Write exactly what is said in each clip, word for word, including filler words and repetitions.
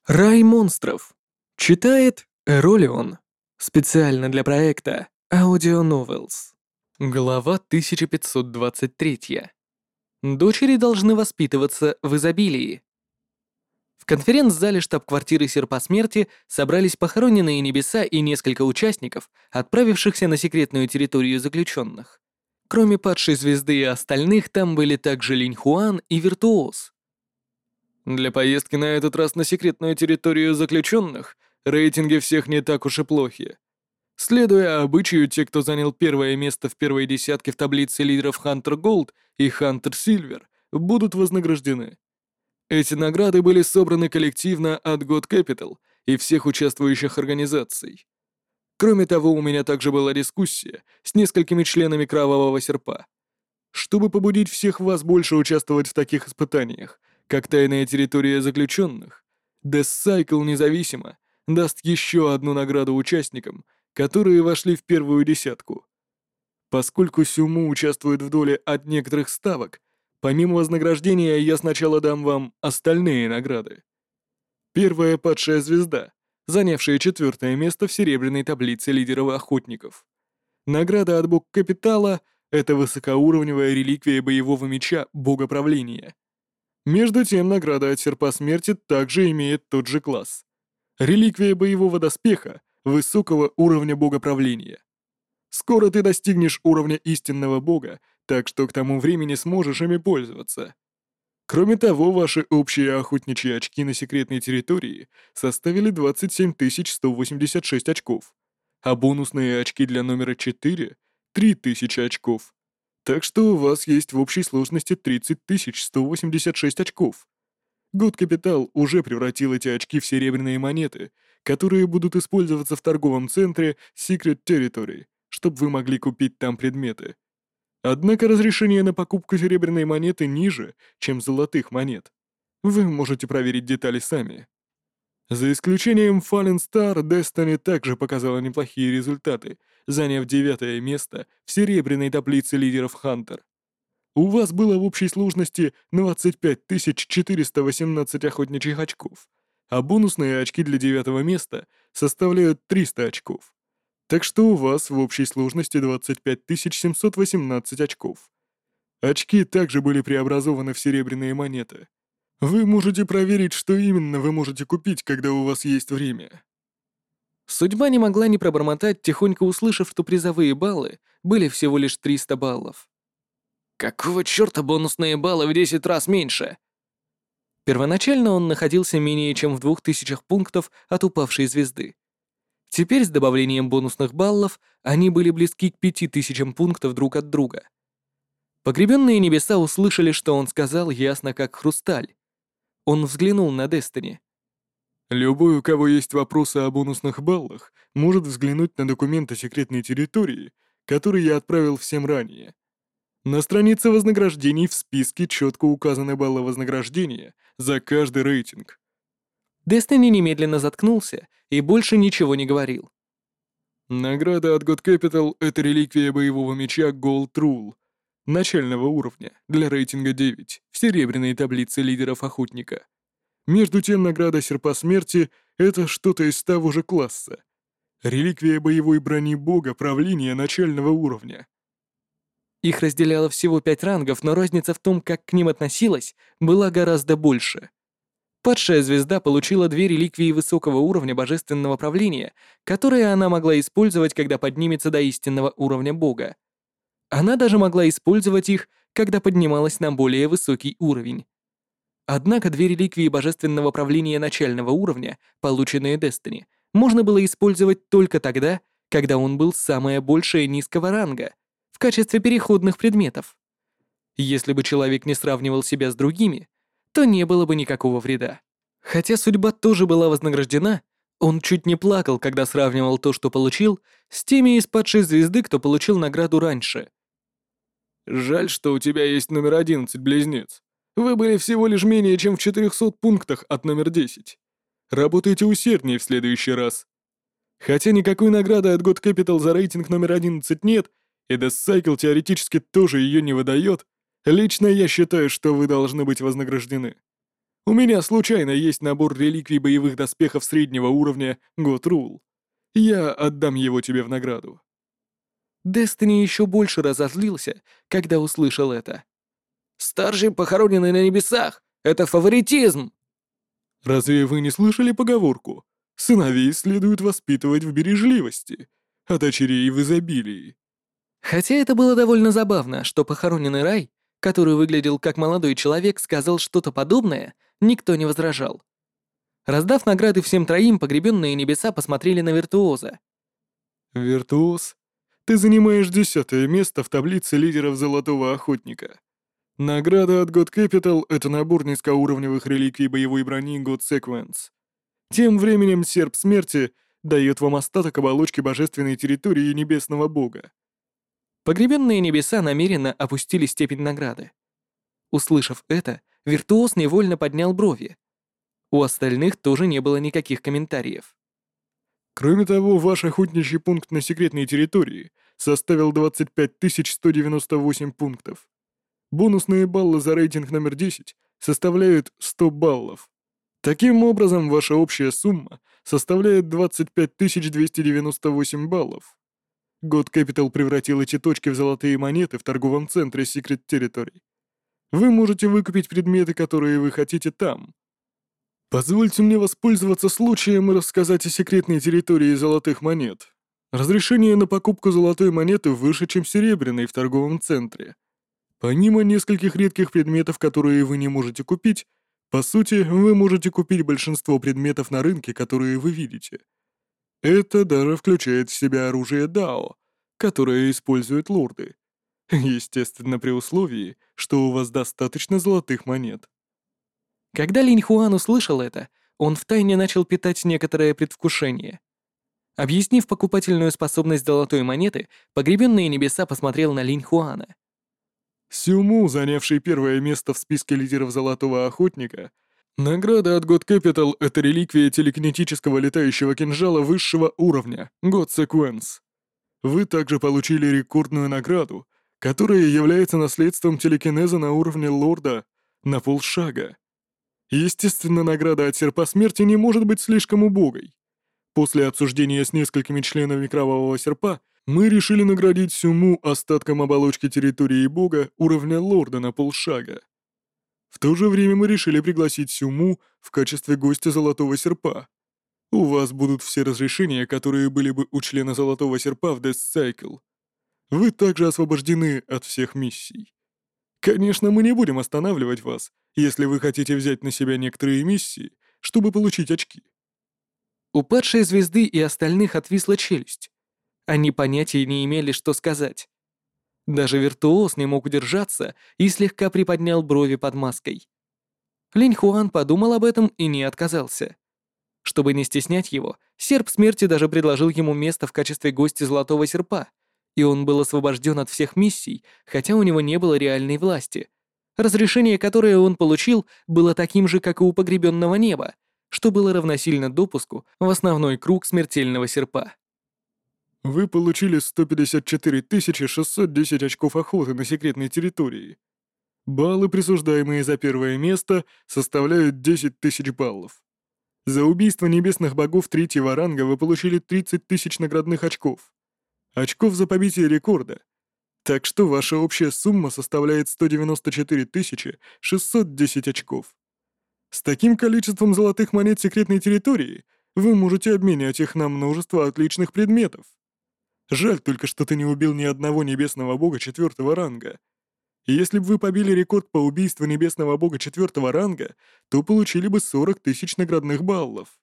Рай монстров. Читает Эролион. Специально для проекта Audio Novels. Глава тысяча пятьсот двадцать три. Дочери должны воспитываться в изобилии. В конференц-зале штаб-квартиры Серпа Смерти собрались похороненные небеса и несколько участников, отправившихся на секретную территорию заключенных. Кроме падшей звезды и остальных, там были также Линь Хуан и Виртуоз. Для поездки на этот раз на секретную территорию заключенных рейтинги всех не так уж и плохи. Следуя обычаю, те, кто занял первое место в первой десятке в таблице лидеров Hunter Gold и Hunter Silver, будут вознаграждены. Эти награды были собраны коллективно от God Capital и всех участвующих организаций. Кроме того, у меня также была дискуссия с несколькими членами Кровавого Серпа. Чтобы побудить всех вас больше участвовать в таких испытаниях, как тайная территория заключенных, Death Cycle независимо даст еще одну награду участникам, которые вошли в первую десятку. Поскольку Сюму участвует в доле от некоторых ставок, помимо вознаграждения я сначала дам вам остальные награды. Первая падшая звезда, занявшая четвертое место в серебряной таблице лидеров охотников. Награда от Бог Капитала — это высокоуровневая реликвия боевого меча Бога Правления. Между тем, награда от Серпа Смерти также имеет тот же класс. Реликвия боевого доспеха высокого уровня Бога Правления. Скоро ты достигнешь уровня истинного Бога, так что к тому времени сможешь ими пользоваться. Кроме того, ваши общие охотничьи очки на секретной территории составили двадцать семь тысяч сто восемьдесят шесть очков, а бонусные очки для номера четыре — три тысячи очков. Так что у вас есть в общей сложности тридцать тысяч сто восемьдесят шесть очков. God Capital уже превратил эти очки в серебряные монеты, которые будут использоваться в торговом центре Secret Territory, чтобы вы могли купить там предметы. Однако разрешение на покупку серебряной монеты ниже, чем золотых монет. Вы можете проверить детали сами. За исключением Fallen Star, Destiny также показала неплохие результаты, заняв девятое место в серебряной таблице лидеров Hunter. У вас было в общей сложности двадцать пять тысяч четыреста восемнадцать охотничьих очков, а бонусные очки для девятого места составляют триста очков. Так что у вас в общей сложности двадцать пять тысяч семьсот восемнадцать очков. Очки также были преобразованы в серебряные монеты. Вы можете проверить, что именно вы можете купить, когда у вас есть время. Судьба не могла не пробормотать, тихонько услышав, что призовые баллы были всего лишь триста баллов. Какого чёрта бонусные баллы в десять раз меньше? Первоначально он находился менее чем в двух тысячах пунктов от упавшей звезды. Теперь с добавлением бонусных баллов они были близки к пяти тысячам пунктов друг от друга. Погребенные небеса услышали, что он сказал ясно как хрусталь. Он взглянул на Destiny. Любой, у кого есть вопросы о бонусных баллах, может взглянуть на документы секретной территории, которые я отправил всем ранее. На странице вознаграждений в списке четко указаны баллы вознаграждения за каждый рейтинг. Destiny немедленно заткнулся и больше ничего не говорил. Награда от God Capital — это реликвия боевого меча Gold Rule, начального уровня, для рейтинга девять, в серебряной таблице лидеров охотника. Между тем, награда Серпа Смерти — это что-то из того же класса. Реликвия боевой брони Бога Правления начального уровня. Их разделяло всего пять рангов, но разница в том, как к ним относилась, была гораздо больше. Падшая звезда получила две реликвии высокого уровня божественного правления, которые она могла использовать, когда поднимется до истинного уровня Бога. Она даже могла использовать их, когда поднималась на более высокий уровень. Однако две реликвии божественного правления начального уровня, полученные Destiny, можно было использовать только тогда, когда он был самое большее низкого ранга, в качестве переходных предметов. Если бы человек не сравнивал себя с другими, то не было бы никакого вреда. Хотя судьба тоже была вознаграждена, он чуть не плакал, когда сравнивал то, что получил, с теми из падшей звезды, кто получил награду раньше. «Жаль, что у тебя есть номер одиннадцать, близнец. Вы были всего лишь менее чем в четырехстах пунктах от номер десять. Работайте усерднее в следующий раз. Хотя никакой награды от God Capital за рейтинг номер одиннадцать нет, и Death Cycle теоретически тоже ее не выдает, лично я считаю, что вы должны быть вознаграждены. У меня случайно есть набор реликвий боевых доспехов среднего уровня God Rule. Я отдам его тебе в награду». Дестини еще больше разозлился, когда услышал это. «Старший, похороненный на небесах! Это фаворитизм!» «Разве вы не слышали поговорку? Сыновей следует воспитывать в бережливости, а дочерей в изобилии». Хотя это было довольно забавно, что похороненный Рай, который выглядел как молодой человек, сказал что-то подобное, никто не возражал. Раздав награды всем троим, погребенные небеса посмотрели на виртуоза. «Виртуоз, ты занимаешь десятое место в таблице лидеров Золотого Охотника. Награда от God Capital — это набор низкоуровневых реликвий боевой брони God Sequence. Тем временем Серп Смерти дает вам остаток оболочки божественной территории Небесного Бога». Погребенные небеса намеренно опустили степень награды. Услышав это, виртуоз невольно поднял брови. У остальных тоже не было никаких комментариев. Кроме того, ваш охотничий пункт на секретной территории составил двадцать пять тысяч сто девяносто восемь пунктов. Бонусные баллы за рейтинг номер десять составляют сто баллов. Таким образом, ваша общая сумма составляет двадцать пять тысяч двести девяносто восемь баллов. God Capital превратил эти точки в золотые монеты в торговом центре Secret Territory. Вы можете выкупить предметы, которые вы хотите там. Позвольте мне воспользоваться случаем и рассказать о секретной территории золотых монет. Разрешение на покупку золотой монеты выше, чем серебряной в торговом центре. Помимо нескольких редких предметов, которые вы не можете купить, по сути, вы можете купить большинство предметов на рынке, которые вы видите. Это даже включает в себя оружие Дао, которое используют лорды. Естественно, при условии, что у вас достаточно золотых монет. Когда Линь Хуан услышал это, он втайне начал питать некоторое предвкушение. Объяснив покупательную способность золотой монеты, погребенные небеса посмотрел на Линь Хуана. Сюму, занявший первое место в списке лидеров Золотого Охотника, награда от God Capital — это реликвия телекинетического летающего кинжала высшего уровня, God Sequence. Вы также получили рекордную награду, которая является наследством телекинеза на уровне лорда на полшага. Естественно, награда от Серпа Смерти не может быть слишком убогой. После обсуждения с несколькими членами Кровавого Серпа мы решили наградить Сюму остатком оболочки территории Бога уровня лорда на полшага. В то же время мы решили пригласить Сюму в качестве гостя Золотого Серпа. У вас будут все разрешения, которые были бы у члена Золотого Серпа в Death Cycle. Вы также освобождены от всех миссий. Конечно, мы не будем останавливать вас, если вы хотите взять на себя некоторые миссии, чтобы получить очки. У падшей звезды и остальных отвисла челюсть. Они понятия не имели, что сказать. Даже виртуоз не мог удержаться и слегка приподнял брови под маской. Линь Хуан подумал об этом и не отказался. Чтобы не стеснять его, Серп Смерти даже предложил ему место в качестве гостя Золотого Серпа, и он был освобожден от всех миссий, хотя у него не было реальной власти. Разрешение, которое он получил, было таким же, как и у погребенного неба, что было равносильно допуску в основной круг Смертельного Серпа. Вы получили сто пятьдесят четыре тысячи шестьсот десять очков охоты на секретной территории. Баллы, присуждаемые за первое место, составляют десять тысяч баллов. За убийство небесных богов третьего ранга вы получили тридцать тысяч наградных очков. Очков за побитие рекорда. Так что ваша общая сумма составляет сто девяносто четыре тысячи шестьсот десять очков. С таким количеством золотых монет секретной территории вы можете обменять их на множество отличных предметов. Жаль только, что ты не убил ни одного небесного бога четвертого ранга. Если бы вы побили рекорд по убийству небесного бога четвертого ранга, то получили бы сорок тысяч наградных баллов.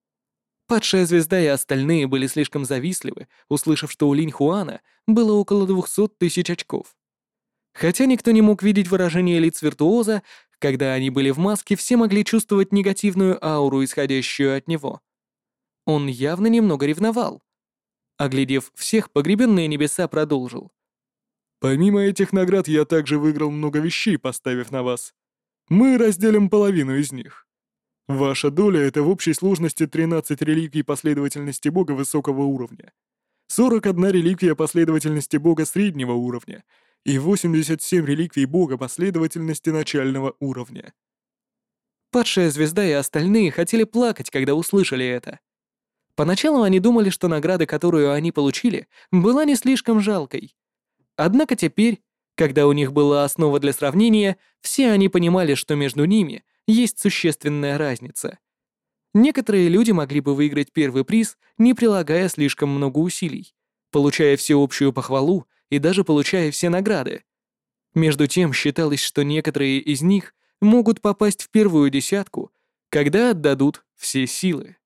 Падшая звезда и остальные были слишком завистливы, услышав, что у Линь Хуана было около двухсот тысяч очков. Хотя никто не мог видеть выражение лиц виртуоза, когда они были в маске, все могли чувствовать негативную ауру, исходящую от него. Он явно немного ревновал. Оглядев всех, погребенные небеса продолжил. «Помимо этих наград я также выиграл много вещей, поставив на вас. Мы разделим половину из них. Ваша доля — это в общей сложности тринадцать реликвий последовательности Бога высокого уровня, сорок одна реликвия последовательности Бога среднего уровня и восемьдесят семь реликвий Бога последовательности начального уровня». Падшая звезда и остальные хотели плакать, когда услышали это. Поначалу они думали, что награда, которую они получили, была не слишком жалкой. Однако теперь, когда у них была основа для сравнения, все они понимали, что между ними есть существенная разница. Некоторые люди могли бы выиграть первый приз, не прилагая слишком много усилий, получая всеобщую похвалу и даже получая все награды. Между тем считалось, что некоторые из них могут попасть в первую десятку, когда отдадут все силы.